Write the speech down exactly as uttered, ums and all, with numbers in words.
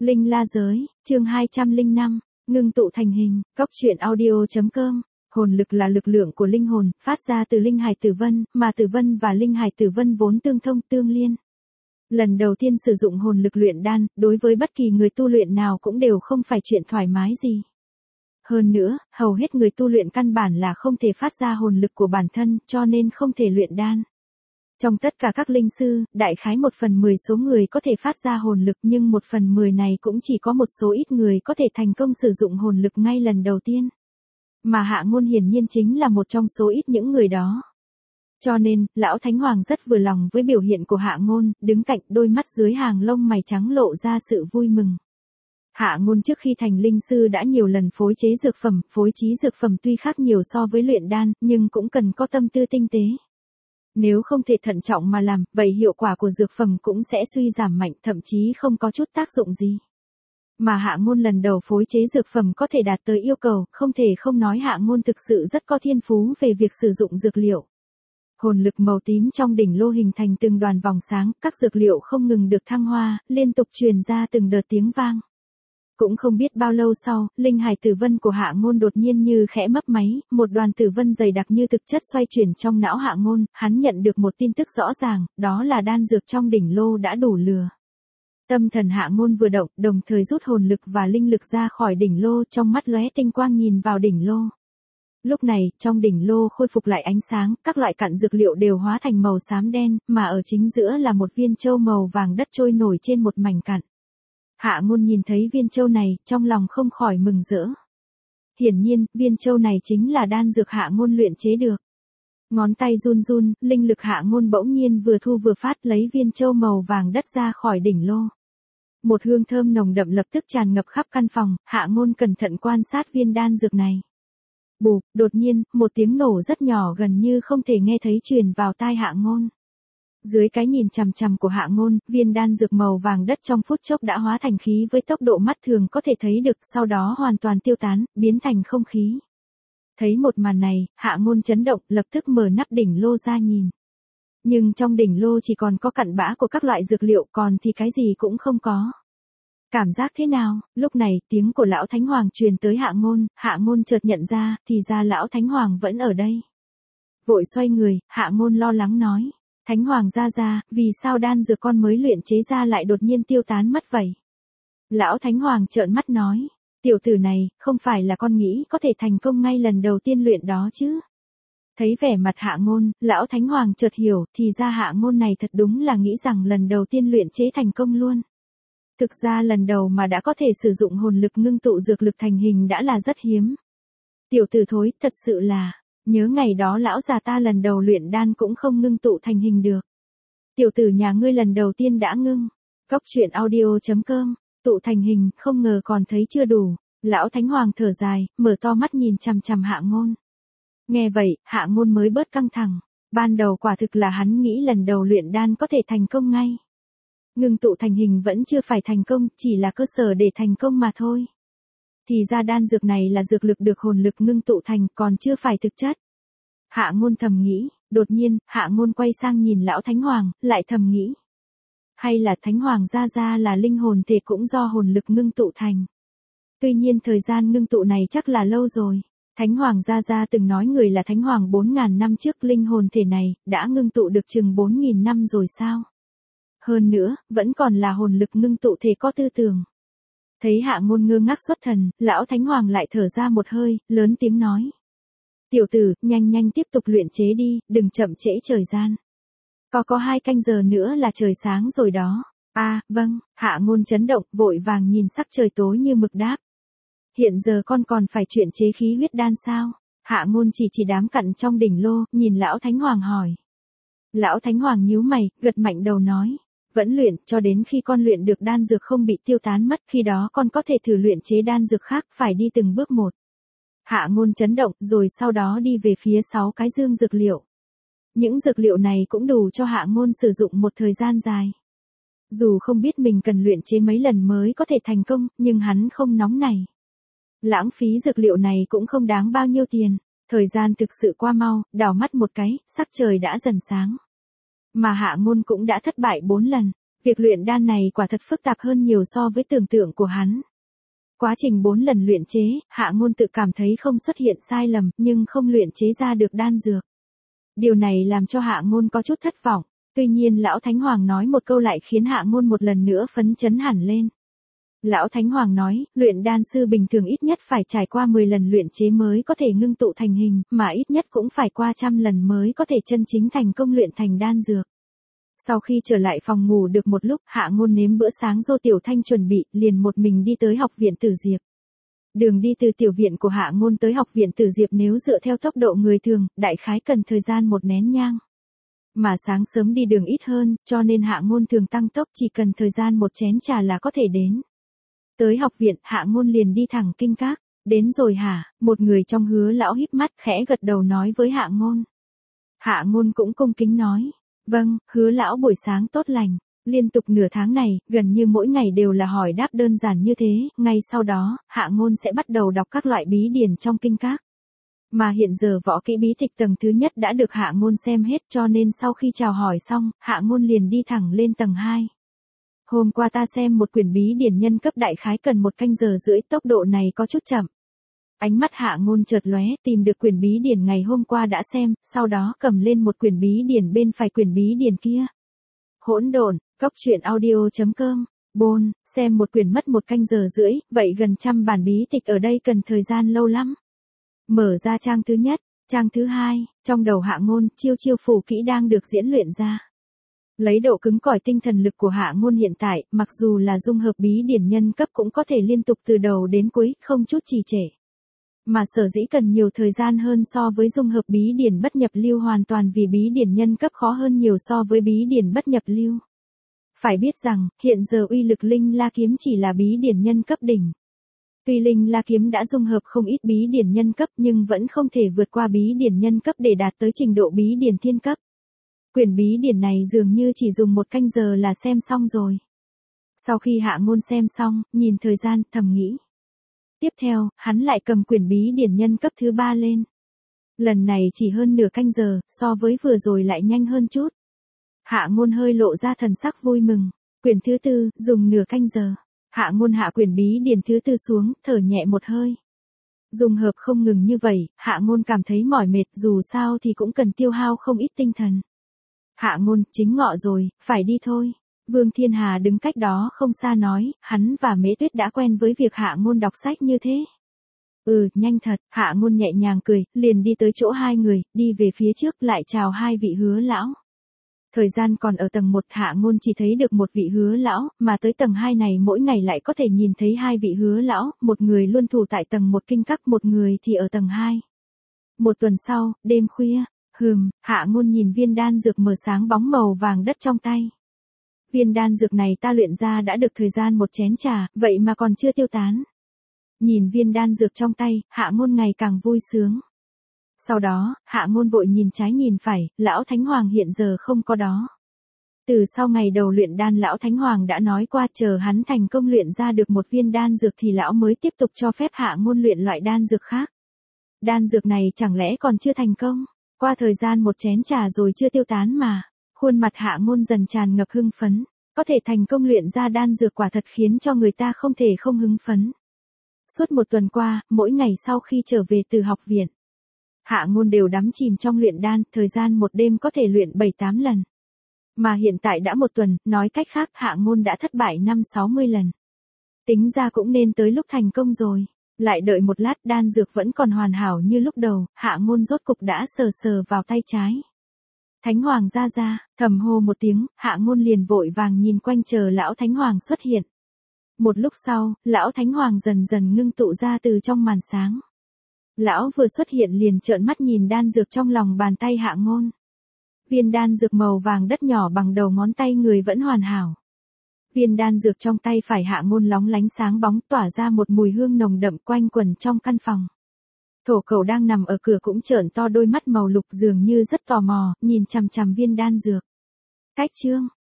Linh La Giới, chương hai trăm lẻ năm, ngưng tụ thành hình, cóc truyện audio.com. Hồn lực là lực lượng của linh hồn, phát ra từ linh hải tử vân, mà tử vân và linh hải tử vân vốn tương thông tương liên. Lần đầu tiên sử dụng hồn lực luyện đan, đối với bất kỳ người tu luyện nào cũng đều không phải chuyện thoải mái gì. Hơn nữa, hầu hết người tu luyện căn bản là không thể phát ra hồn lực của bản thân, cho nên không thể luyện đan. Trong tất cả các linh sư, đại khái một phần mười số người có thể phát ra hồn lực, nhưng một phần mười này cũng chỉ có một số ít người có thể thành công sử dụng hồn lực ngay lần đầu tiên. Mà Hạ Ngôn hiển nhiên chính là một trong số ít những người đó. Cho nên, Lão Thánh Hoàng rất vừa lòng với biểu hiện của Hạ Ngôn, đứng cạnh, đôi mắt dưới hàng lông mày trắng lộ ra sự vui mừng. Hạ Ngôn trước khi thành linh sư đã nhiều lần phối chế dược phẩm, phối trí dược phẩm tuy khác nhiều so với luyện đan, nhưng cũng cần có tâm tư tinh tế. Nếu không thể thận trọng mà làm, vậy hiệu quả của dược phẩm cũng sẽ suy giảm mạnh, thậm chí không có chút tác dụng gì. Mà Hạ Ngôn lần đầu phối chế dược phẩm có thể đạt tới yêu cầu, không thể không nói Hạ Ngôn thực sự rất có thiên phú về việc sử dụng dược liệu. Hồn lực màu tím trong đỉnh lô hình thành từng đoàn vòng sáng, các dược liệu không ngừng được thăng hoa, liên tục truyền ra từng đợt tiếng vang. Cũng không biết bao lâu sau, linh hải tử vân của Hạ Ngôn đột nhiên như khẽ mấp máy, một đoàn tử vân dày đặc như thực chất xoay chuyển trong não Hạ Ngôn, hắn nhận được một tin tức rõ ràng, đó là đan dược trong đỉnh lô đã đủ lừa. Tâm thần Hạ Ngôn vừa động, đồng thời rút hồn lực và linh lực ra khỏi đỉnh lô, trong mắt lóe tinh quang nhìn vào đỉnh lô. Lúc này, trong đỉnh lô khôi phục lại ánh sáng, các loại cặn dược liệu đều hóa thành màu xám đen, mà ở chính giữa là một viên châu màu vàng đất trôi nổi trên một mảnh cặn. Hạ Ngôn nhìn thấy viên châu này, trong lòng không khỏi mừng rỡ. Hiển nhiên, viên châu này chính là đan dược Hạ Ngôn luyện chế được. Ngón tay run run, linh lực Hạ Ngôn bỗng nhiên vừa thu vừa phát lấy viên châu màu vàng đất ra khỏi đỉnh lô. Một hương thơm nồng đậm lập tức tràn ngập khắp căn phòng, Hạ Ngôn cẩn thận quan sát viên đan dược này. Bụp, đột nhiên, một tiếng nổ rất nhỏ gần như không thể nghe thấy truyền vào tai Hạ Ngôn. Dưới cái nhìn chằm chằm của Hạ Ngôn, viên đan dược màu vàng đất trong phút chốc đã hóa thành khí với tốc độ mắt thường có thể thấy được, sau đó hoàn toàn tiêu tán, biến thành không khí. Thấy một màn này, Hạ Ngôn chấn động, lập tức mở nắp đỉnh lô ra nhìn. Nhưng trong đỉnh lô chỉ còn có cặn bã của các loại dược liệu, còn thì cái gì cũng không có. Cảm giác thế nào? Lúc này, tiếng của Lão Thánh Hoàng truyền tới Hạ Ngôn, Hạ Ngôn chợt nhận ra, thì ra Lão Thánh Hoàng vẫn ở đây. Vội xoay người, Hạ Ngôn lo lắng nói. Thánh Hoàng gia gia, vì sao đan dược con mới luyện chế ra lại đột nhiên tiêu tán mất vậy? Lão Thánh Hoàng trợn mắt nói, tiểu tử này, không phải là con nghĩ có thể thành công ngay lần đầu tiên luyện đó chứ? Thấy vẻ mặt Hạ Ngôn, Lão Thánh Hoàng chợt hiểu, thì ra Hạ Ngôn này thật đúng là nghĩ rằng lần đầu tiên luyện chế thành công luôn. Thực ra lần đầu mà đã có thể sử dụng hồn lực ngưng tụ dược lực thành hình đã là rất hiếm. Tiểu tử thối, thật sự là... Nhớ ngày đó lão già ta lần đầu luyện đan cũng không ngưng tụ thành hình được. Tiểu tử nhà ngươi lần đầu tiên đã ngưng. Cóc truyện audio.com, tụ thành hình, không ngờ còn thấy chưa đủ. Lão Thánh Hoàng thở dài, mở to mắt nhìn chằm chằm Hạ Ngôn. Nghe vậy, Hạ Ngôn mới bớt căng thẳng. Ban đầu quả thực là hắn nghĩ lần đầu luyện đan có thể thành công ngay. Ngưng tụ thành hình vẫn chưa phải thành công, chỉ là cơ sở để thành công mà thôi. Thì ra đan dược này là dược lực được hồn lực ngưng tụ thành, còn chưa phải thực chất. Hạ Ngôn thầm nghĩ, đột nhiên, Hạ Ngôn quay sang nhìn Lão Thánh Hoàng, lại thầm nghĩ. Hay là Thánh Hoàng gia gia là linh hồn thể cũng do hồn lực ngưng tụ thành. Tuy nhiên thời gian ngưng tụ này chắc là lâu rồi. Thánh Hoàng gia gia từng nói người là Thánh Hoàng bốn ngàn năm trước, linh hồn thể này, đã ngưng tụ được chừng bốn nghìn năm rồi sao? Hơn nữa, vẫn còn là hồn lực ngưng tụ thể có tư tưởng. Thấy Hạ Ngôn ngơ ngác xuất thần, Lão Thánh Hoàng lại thở ra một hơi, lớn tiếng nói. Tiểu tử, nhanh nhanh tiếp tục luyện chế đi, đừng chậm trễ thời gian. Có có hai canh giờ nữa là trời sáng rồi đó. À, vâng, Hạ Ngôn chấn động, vội vàng nhìn sắc trời tối như mực đáp. Hiện giờ con còn phải luyện chế khí huyết đan sao? Hạ Ngôn chỉ chỉ đám cặn trong đỉnh lô, nhìn Lão Thánh Hoàng hỏi. Lão Thánh Hoàng nhíu mày, gật mạnh đầu nói. Vẫn luyện, cho đến khi con luyện được đan dược không bị tiêu tán mất, khi đó con có thể thử luyện chế đan dược khác, phải đi từng bước một. Hạ Ngôn chấn động, rồi sau đó đi về phía sáu cái dương dược liệu. Những dược liệu này cũng đủ cho Hạ Ngôn sử dụng một thời gian dài. Dù không biết mình cần luyện chế mấy lần mới có thể thành công, nhưng hắn không nóng nảy. Lãng phí dược liệu này cũng không đáng bao nhiêu tiền. Thời gian thực sự qua mau, đảo mắt một cái, sắc trời đã dần sáng. Mà Hạ Ngôn cũng đã thất bại bốn lần. Việc luyện đan này quả thật phức tạp hơn nhiều so với tưởng tượng của hắn. Quá trình bốn lần luyện chế, Hạ Ngôn tự cảm thấy không xuất hiện sai lầm, nhưng không luyện chế ra được đan dược. Điều này làm cho Hạ Ngôn có chút thất vọng. Tuy nhiên Lão Thánh Hoàng nói một câu lại khiến Hạ Ngôn một lần nữa phấn chấn hẳn lên. Lão Thánh Hoàng nói, luyện đan sư bình thường ít nhất phải trải qua mười lần luyện chế mới có thể ngưng tụ thành hình, mà ít nhất cũng phải qua trăm lần mới có thể chân chính thành công luyện thành đan dược. Sau khi trở lại phòng ngủ được một lúc, Hạ Ngôn nếm bữa sáng do Tiểu Thanh chuẩn bị, liền một mình đi tới học viện Tử Diệp. Đường đi từ tiểu viện của Hạ Ngôn tới học viện Tử Diệp nếu dựa theo tốc độ người thường, đại khái cần thời gian một nén nhang. Mà sáng sớm đi đường ít hơn, cho nên Hạ Ngôn thường tăng tốc chỉ cần thời gian một chén trà là có thể đến. Tới học viện, Hạ Ngôn liền đi thẳng kinh các. Đến rồi hả? Một người trong Hứa lão híp mắt khẽ gật đầu nói với Hạ Ngôn. Hạ Ngôn cũng cung kính nói. Vâng, Hứa lão buổi sáng tốt lành. Liên tục nửa tháng này, gần như mỗi ngày đều là hỏi đáp đơn giản như thế, ngay sau đó, Hạ Ngôn sẽ bắt đầu đọc các loại bí điển trong kinh các. Mà hiện giờ võ kỹ bí tịch tầng thứ nhất đã được Hạ Ngôn xem hết, cho nên sau khi chào hỏi xong, Hạ Ngôn liền đi thẳng lên tầng hai. Hôm qua ta xem một quyển bí điển nhân cấp đại khái cần một canh giờ rưỡi, tốc độ này có chút chậm. Ánh mắt Hạ Ngôn chợt lóe, tìm được quyển bí điển ngày hôm qua đã xem, sau đó cầm lên một quyển bí điển bên phải quyển bí điển kia. Hỗn độn, cốc truyện audio chấm com, bôn, xem một quyển mất một canh giờ rưỡi, vậy gần trăm bản bí tịch ở đây cần thời gian lâu lắm. Mở ra trang thứ nhất, trang thứ hai, trong đầu Hạ Ngôn, chiêu chiêu phù kỹ đang được diễn luyện ra. Lấy độ cứng cỏi tinh thần lực của Hạ Ngôn hiện tại, mặc dù là dung hợp bí điển nhân cấp cũng có thể liên tục từ đầu đến cuối, không chút trì trệ. Mà sở dĩ cần nhiều thời gian hơn so với dung hợp bí điển bất nhập lưu hoàn toàn vì bí điển nhân cấp khó hơn nhiều so với bí điển bất nhập lưu. Phải biết rằng, hiện giờ uy lực Linh La Kiếm chỉ là bí điển nhân cấp đỉnh. Tuy Linh La Kiếm đã dung hợp không ít bí điển nhân cấp nhưng vẫn không thể vượt qua bí điển nhân cấp để đạt tới trình độ bí điển thiên cấp. Quyển bí điển này dường như chỉ dùng một canh giờ là xem xong rồi. Sau khi Hạ Ngôn xem xong, nhìn thời gian, thầm nghĩ. Tiếp theo, hắn lại cầm quyển bí điển nhân cấp thứ ba lên. Lần này chỉ hơn nửa canh giờ, so với vừa rồi lại nhanh hơn chút. Hạ Ngôn hơi lộ ra thần sắc vui mừng. Quyển thứ tư, dùng nửa canh giờ. Hạ Ngôn hạ quyển bí điển thứ tư xuống, thở nhẹ một hơi. Dùng hợp không ngừng như vậy, Hạ Ngôn cảm thấy mỏi mệt, dù sao thì cũng cần tiêu hao không ít tinh thần. Hạ Ngôn, chính ngọ rồi, phải đi thôi. Vương Thiên Hà đứng cách đó không xa nói, hắn và Mễ Tuyết đã quen với việc Hạ Ngôn đọc sách như thế. Ừ, nhanh thật, Hạ Ngôn nhẹ nhàng cười, liền đi tới chỗ hai người, đi về phía trước lại chào hai vị Hứa lão. Thời gian còn ở tầng một, Hạ Ngôn chỉ thấy được một vị Hứa lão, mà tới tầng hai này mỗi ngày lại có thể nhìn thấy hai vị Hứa lão, một người luôn thủ tại tầng một kinh các, một người thì ở tầng hai. Một tuần sau, đêm khuya, hừm, Hạ Ngôn nhìn viên đan dược mờ sáng bóng màu vàng đất trong tay. Viên đan dược này ta luyện ra đã được thời gian một chén trà, vậy mà còn chưa tiêu tán. Nhìn viên đan dược trong tay, Hạ Ngôn ngày càng vui sướng. Sau đó, Hạ Ngôn vội nhìn trái nhìn phải, Lão Thánh Hoàng hiện giờ không có đó. Từ sau ngày đầu luyện đan Lão Thánh Hoàng đã nói qua chờ hắn thành công luyện ra được một viên đan dược thì Lão mới tiếp tục cho phép Hạ Ngôn luyện loại đan dược khác. Đan dược này chẳng lẽ còn chưa thành công? Qua thời gian một chén trà rồi chưa tiêu tán mà. Khuôn mặt Hạ Ngôn dần tràn ngập hưng phấn. Có thể thành công luyện ra đan dược quả thật khiến cho người ta không thể không hứng phấn. Suốt một tuần qua, mỗi ngày sau khi trở về từ học viện, Hạ Ngôn đều đắm chìm trong luyện đan, thời gian một đêm có thể luyện bảy tám lần. Mà hiện tại đã một tuần, nói cách khác Hạ Ngôn đã thất bại năm sáu mươi lần. Tính ra cũng nên tới lúc thành công rồi. Lại đợi một lát, đan dược vẫn còn hoàn hảo như lúc đầu, Hạ Ngôn rốt cục đã sờ sờ vào tay trái. Thánh Hoàng ra ra, thầm hô một tiếng, Hạ Ngôn liền vội vàng nhìn quanh chờ Lão Thánh Hoàng xuất hiện. Một lúc sau, Lão Thánh Hoàng dần dần ngưng tụ ra từ trong màn sáng. Lão vừa xuất hiện liền trợn mắt nhìn đan dược trong lòng bàn tay Hạ Ngôn. Viên đan dược màu vàng đất nhỏ bằng đầu ngón tay người vẫn hoàn hảo. Viên đan dược trong tay phải Hạ Ngôn lóng lánh sáng bóng tỏa ra một mùi hương nồng đậm quanh quẩn trong căn phòng. Thổ Cẩu đang nằm ở cửa cũng trợn to đôi mắt màu lục dường như rất tò mò, nhìn chằm chằm viên đan dược. Cách chương,